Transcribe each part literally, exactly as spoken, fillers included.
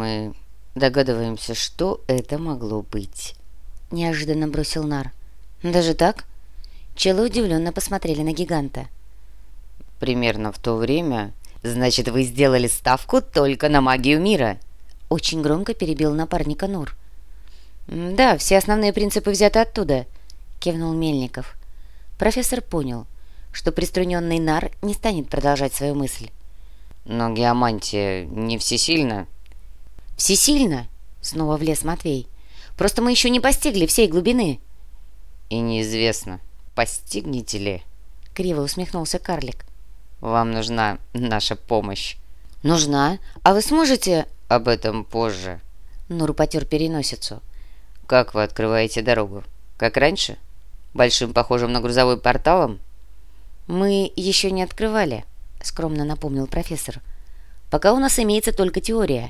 Мы догадываемся, что это могло быть. Неожиданно бросил Нар. Даже так? Челы удивленно посмотрели на гиганта. Примерно в то время... Значит, вы сделали ставку только на магию мира. Очень громко перебил напарника Нур. Да, все основные принципы взяты оттуда, кивнул Мельников. Профессор понял, что приструненный Нар не станет продолжать свою мысль. Но геомантия не всесильна. Всесильна? Снова влез Матвей. Просто мы еще не постигли всей глубины. И неизвестно, постигнете ли. Криво усмехнулся карлик. Вам нужна наша помощь. Нужна? А вы сможете... Об этом позже. Нур потер переносицу. Как вы открываете дорогу? Как раньше? Большим, похожим на грузовой порталом? Мы еще не открывали, скромно напомнил профессор. Пока у нас имеется только теория.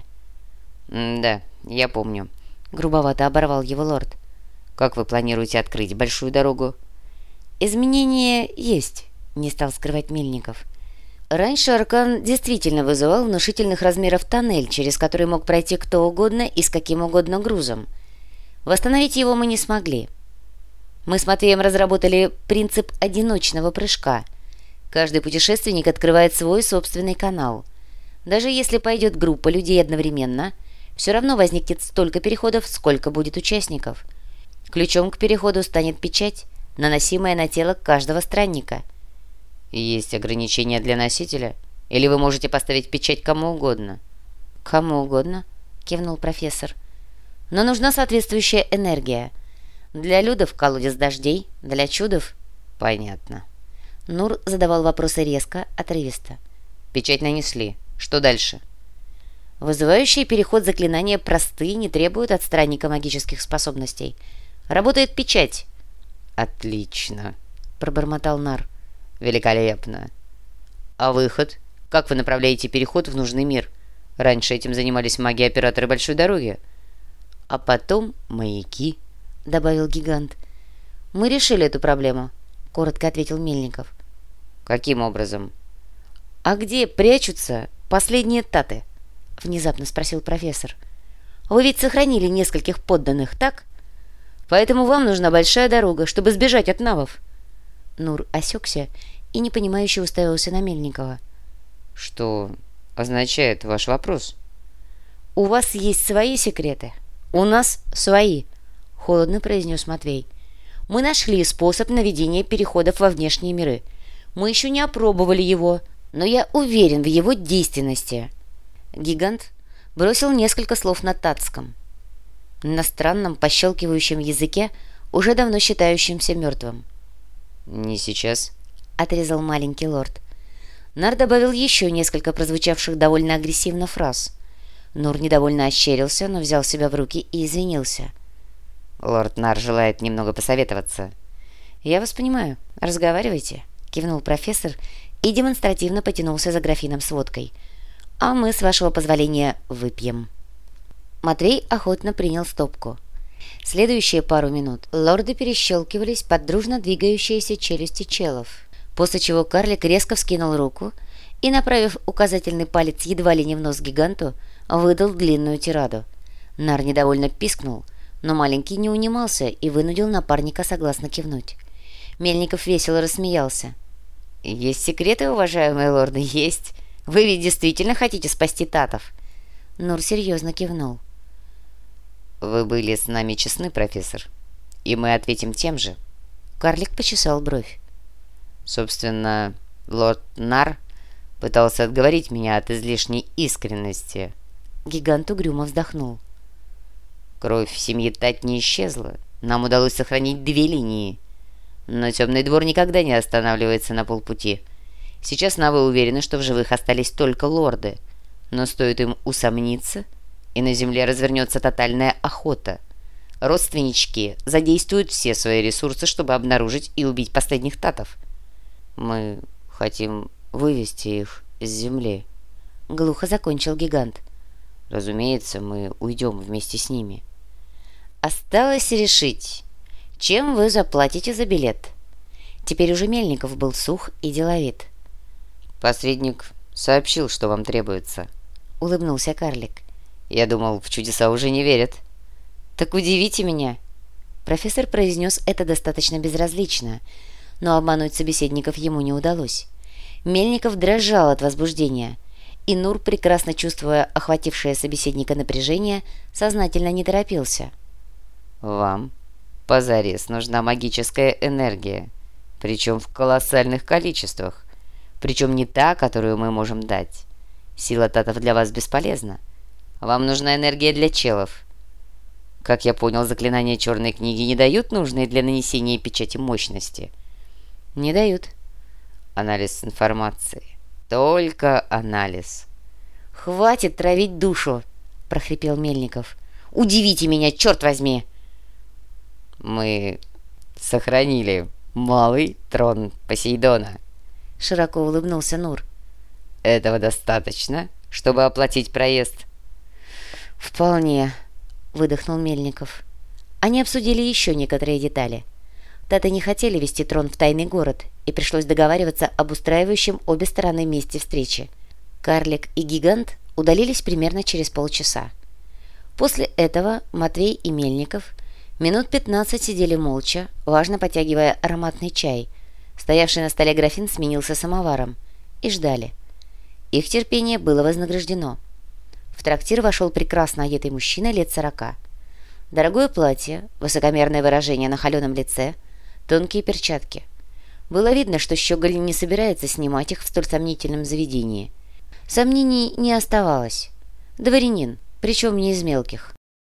М да, я помню. Грубовато оборвал его лорд. Как вы планируете открыть большую дорогу? Изменения есть, не стал скрывать Мельников. Раньше Аркан действительно вызывал внушительных размеров тоннель, через который мог пройти кто угодно и с каким угодно грузом. Восстановить его мы не смогли. Мы с Матвеем разработали принцип одиночного прыжка. Каждый путешественник открывает свой собственный канал. Даже если пойдет группа людей одновременно, все равно возникнет столько переходов, сколько будет участников. Ключом к переходу станет печать, наносимая на тело каждого странника. Есть ограничения для носителя? Или вы можете поставить печать кому угодно? Кому угодно, кивнул профессор. Но нужна соответствующая энергия. Для людов колодец дождей, для чудов... Понятно. Нур задавал вопросы резко, отрывисто. Печать нанесли. Что дальше? Вызывающие переход заклинания простые, не требуют от странника магических способностей. Работает печать. Отлично, пробормотал Нар. Великолепно. А выход? Как вы направляете переход в нужный мир? Раньше этим занимались маги-операторы большой дороги. А потом маяки, добавил гигант. Мы решили эту проблему, коротко ответил Мельников. Каким образом? А где прячутся последние таты? Внезапно спросил профессор. Вы ведь сохранили нескольких подданных, так? Поэтому вам нужна большая дорога, чтобы сбежать от навов. Нур осекся и непонимающе уставился на Мельникова. Что означает ваш вопрос? У вас есть свои секреты, у нас свои, холодно произнес Матвей. Мы нашли способ наведения переходов во внешние миры. Мы еще не опробовали его, но я уверен в его действенности. Гигант бросил несколько слов на татском, на странном пощелкивающем языке, уже давно считающемся мертвым. «Не сейчас», — отрезал маленький лорд. Нар добавил еще несколько прозвучавших довольно агрессивно фраз. Нур недовольно ощерился, но взял себя в руки и извинился. «Лорд Нар желает немного посоветоваться». «Я вас понимаю. Разговаривайте», — кивнул профессор и демонстративно потянулся за графином с водкой. «А мы, с вашего позволения, выпьем». Матвей охотно принял стопку. Следующие пару минут лорды перещелкивались под дружно двигающиеся челюсти челов, после чего карлик резко вскинул руку и, направив указательный палец едва ли не в нос гиганту, выдал длинную тираду. Нар недовольно пискнул, но маленький не унимался и вынудил напарника согласно кивнуть. Мельников весело рассмеялся. «Есть секреты, уважаемые лорды, есть. Вы ведь действительно хотите спасти татов?» Нур серьезно кивнул. «Вы были с нами честны, профессор, и мы ответим тем же». Карлик почесал бровь. «Собственно, лорд Нар пытался отговорить меня от излишней искренности». Гигант угрюмо вздохнул. «Кровь семьи Тать не исчезла. Нам удалось сохранить две линии. Но Темный двор никогда не останавливается на полпути. Сейчас навы уверены, что в живых остались только лорды. Но стоит им усомниться, и на земле развернется тотальная охота. Родственнички задействуют все свои ресурсы, чтобы обнаружить и убить последних татов. Мы хотим вывести их с земли». Глухо закончил гигант. «Разумеется, мы уйдем вместе с ними». «Осталось решить, чем вы заплатите за билет». Теперь уже Мельников был сух и деловит. «Посредник сообщил, что вам требуется», — улыбнулся карлик. Я думал, в чудеса уже не верят». «Так удивите меня». Профессор произнес это достаточно безразлично, но обмануть собеседников ему не удалось. Мельников дрожал от возбуждения, и Нур, прекрасно чувствуя охватившее собеседника напряжение, сознательно не торопился. «Вам позарез нужна магическая энергия, причем в колоссальных количествах, причем не та, которую мы можем дать. Сила татов для вас бесполезна. Вам нужна энергия для челов. Как я понял, заклинания черной книги не дают нужной для нанесения печати мощности». «Не дают». «Анализ информации. Только анализ». «Хватит травить душу!» — прохрипел Мельников. «Удивите меня, черт возьми!» «Мы сохранили малый трон Посейдона», — широко улыбнулся Нур. «Этого достаточно, чтобы оплатить проезд?» «Вполне», — выдохнул Мельников. Они обсудили еще некоторые детали. Таты не хотели вести трон в тайный город, и пришлось договариваться об устраивающем обе стороны месте встречи. Карлик и Гигант удалились примерно через полчаса. После этого Матвей и Мельников минут пятнадцать сидели молча, важно потягивая ароматный чай. Стоявший на столе графин сменился самоваром. И ждали. Их терпение было вознаграждено. В трактир вошел прекрасно одетый мужчина лет сорока. Дорогое платье, высокомерное выражение на холеном лице, тонкие перчатки. Было видно, что Щеголь не собирается снимать их в столь сомнительном заведении. Сомнений не оставалось. Дворянин, причем не из мелких.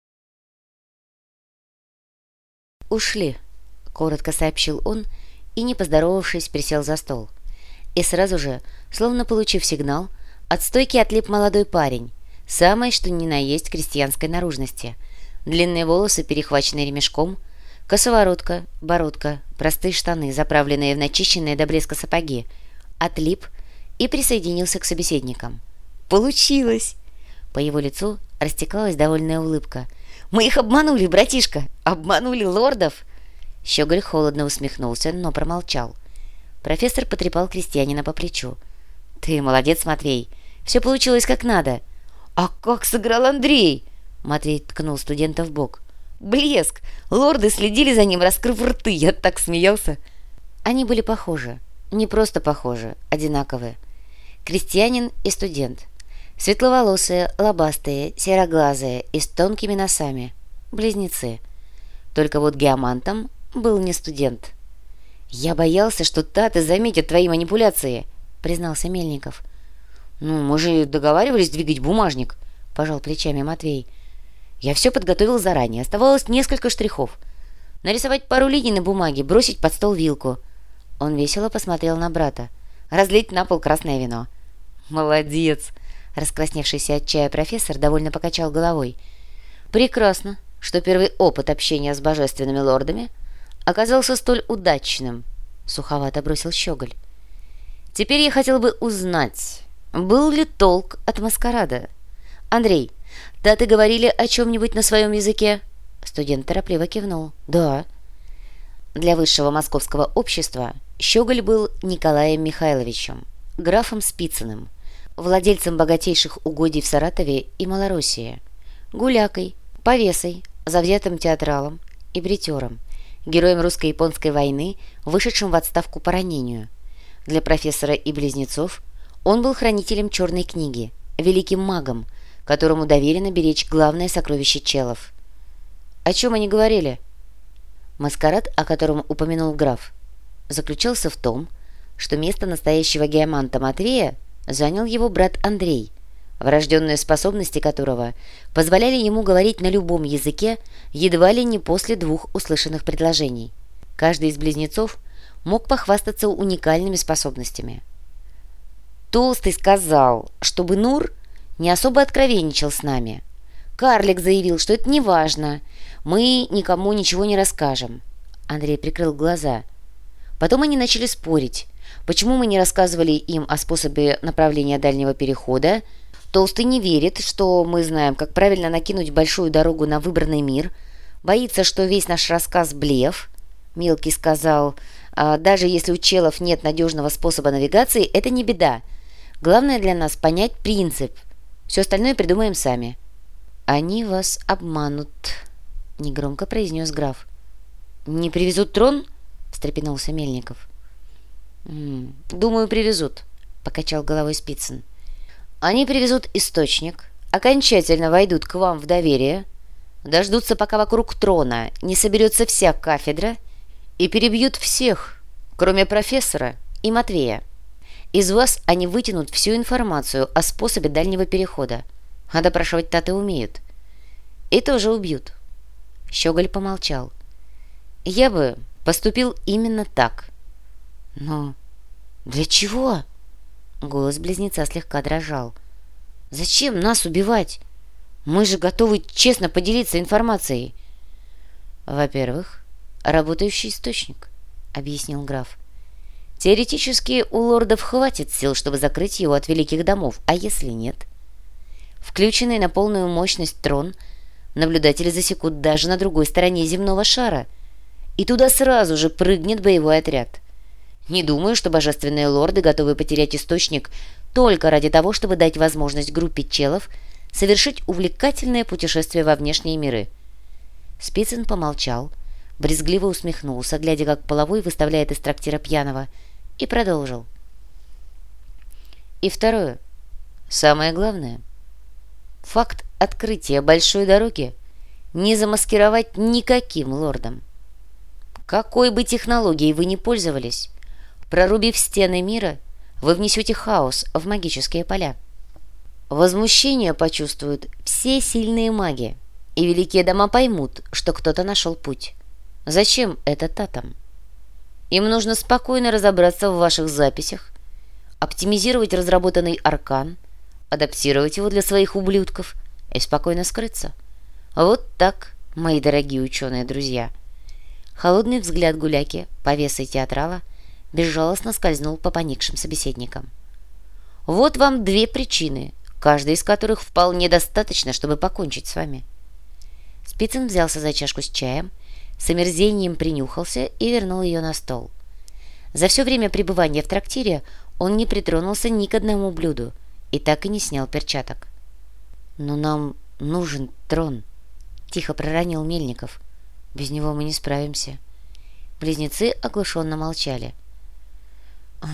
«Ушли», — коротко сообщил он, и, не поздоровавшись, присел за стол. И сразу же, словно получив сигнал, от стойки отлип молодой парень, самой что ни на есть крестьянской наружности. Длинные волосы, перехваченные ремешком, косоворотка, бородка, простые штаны, заправленные в начищенные до блеска сапоги. Отлип и присоединился к собеседникам. «Получилось!» По его лицу растекалась довольная улыбка. «Мы их обманули, братишка! Обманули лордов!» Щеголь холодно усмехнулся, но промолчал. Профессор потрепал крестьянина по плечу. «Ты молодец, Матвей! Все получилось как надо!» «А как сыграл Андрей?» Матвей ткнул студента в бок. «Блеск! Лорды следили за ним, раскрыв рты! Я так смеялся!» Они были похожи. Не просто похожи, одинаковые. Крестьянин и студент. Светловолосые, лобастые, сероглазые и с тонкими носами. Близнецы. Только вот геомантом был не студент. «Я боялся, что таты заметят твои манипуляции», — признался Мельников. «Ну, мы же договаривались двигать бумажник», — пожал плечами Матвей. «Я все подготовил заранее. Оставалось несколько штрихов. Нарисовать пару линий на бумаге, бросить под стол вилку». Он весело посмотрел на брата. «Разлить на пол красное вино». «Молодец!» — раскрасневшийся от чая профессор довольно покачал головой. «Прекрасно, что первый опыт общения с божественными лордами оказался столь удачным», — суховато бросил Щеголь. «Теперь я хотел бы узнать, был ли толк от маскарада? Андрей, да ты говорили о чем-нибудь на своем языке?» Студент торопливо кивнул. «Да». Для высшего московского общества Щеголь был Николаем Михайловичем, графом Спицыным, владельцем богатейших угодий в Саратове и Малороссии, гулякой, повесой, завзятым театралом и бритером, героем русско-японской войны, вышедшим в отставку по ранению. Для профессора и близнецов он был хранителем черной книги, великим магом, которому доверено беречь главное сокровище челов. О чем они говорили? Маскарад, о котором упомянул граф, заключался в том, что место настоящего геоманта Матвея занял его брат Андрей, врожденные способности которого позволяли ему говорить на любом языке едва ли не после двух услышанных предложений. Каждый из близнецов мог похвастаться уникальными способностями. Толстый сказал, чтобы Нур не особо откровенничал с нами. Карлик заявил, что это не важно, мы никому ничего не расскажем. Андрей прикрыл глаза. Потом они начали спорить, почему мы не рассказывали им о способе направления дальнего перехода. Толстый не верит, что мы знаем, как правильно накинуть большую дорогу на выбранный мир, боится, что весь наш рассказ – блеф. Мелкий сказал, а даже если у челов нет надежного способа навигации, это не беда. Главное для нас понять принцип. Все остальное придумаем сами. «Они вас обманут», — негромко произнес граф. «Не привезут трон?» — встрепенулся Мельников. «М -м, «Думаю, привезут», — покачал головой Спицын. «Они привезут источник, окончательно войдут к вам в доверие, дождутся, пока вокруг трона не соберется вся кафедра, и перебьют всех, кроме профессора и Матвея. Из вас они вытянут всю информацию о способе дальнего перехода, а допрашивать таты умеют. И тоже убьют». Щеголь помолчал. «Я бы поступил именно так». «Но для чего?» Голос близнеца слегка дрожал. «Зачем нас убивать? Мы же готовы честно поделиться информацией». «Во-первых, работающий источник», — объяснил граф. «Теоретически у лордов хватит сил, чтобы закрыть его от великих домов, а если нет? Включенный на полную мощность трон наблюдатели засекут даже на другой стороне земного шара, и туда сразу же прыгнет боевой отряд. Не думаю, что божественные лорды готовы потерять источник только ради того, чтобы дать возможность группе челов совершить увлекательное путешествие во внешние миры». Спицын помолчал, брезгливо усмехнулся, глядя, как половой выставляет из трактира пьяного, и продолжил. «И второе, самое главное. Факт открытия большой дороги не замаскировать никаким лордом. Какой бы технологией вы ни пользовались, прорубив стены мира, вы внесете хаос в магические поля. Возмущение почувствуют все сильные маги, и великие дома поймут, что кто-то нашел путь. Зачем это татам? Им нужно спокойно разобраться в ваших записях, оптимизировать разработанный аркан, адаптировать его для своих ублюдков и спокойно скрыться. Вот так, мои дорогие ученые-друзья». Холодный взгляд гуляки, повесы театрала, безжалостно скользнул по поникшим собеседникам. «Вот вам две причины, каждая из которых вполне достаточно, чтобы покончить с вами». Спицын взялся за чашку с чаем, с омерзением принюхался и вернул ее на стол. За все время пребывания в трактире он не притронулся ни к одному блюду и так и не снял перчаток. «Но нам нужен трон», — тихо проронил Мельников. «Без него мы не справимся». Близнецы оглушенно молчали. «Ой,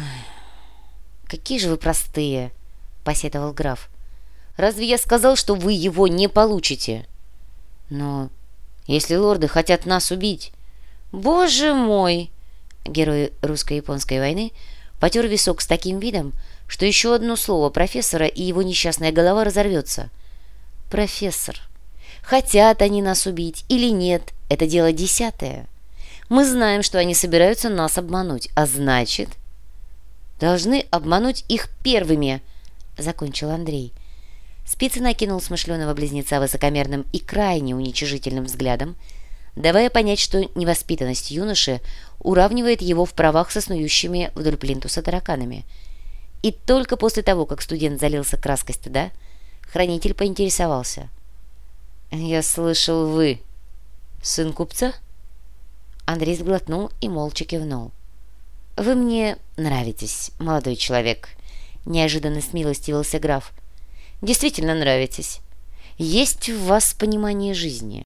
какие же вы простые!» — посетовал граф. «Разве я сказал, что вы его не получите?» «Но если лорды хотят нас убить...» «Боже мой!» Герой русско-японской войны потер висок с таким видом, что еще одно слово профессора, и его несчастная голова разорвется. «Профессор, хотят они нас убить или нет, это дело десятое. Мы знаем, что они собираются нас обмануть, а значит...» «Должны обмануть их первыми», — закончил Андрей. Спицын накинул смышленого близнеца высокомерным и крайне уничижительным взглядом, давая понять, что невоспитанность юноши уравнивает его в правах со снующими вдоль плинтуса тараканами. И только после того, как студент залился краской стыда, хранитель поинтересовался. «Я слышал, вы сын купца?» Андрей сглотнул и молча кивнул. «Вы мне нравитесь, молодой человек», — неожиданно смилостивился граф. «Действительно нравитесь. Есть в вас понимание жизни.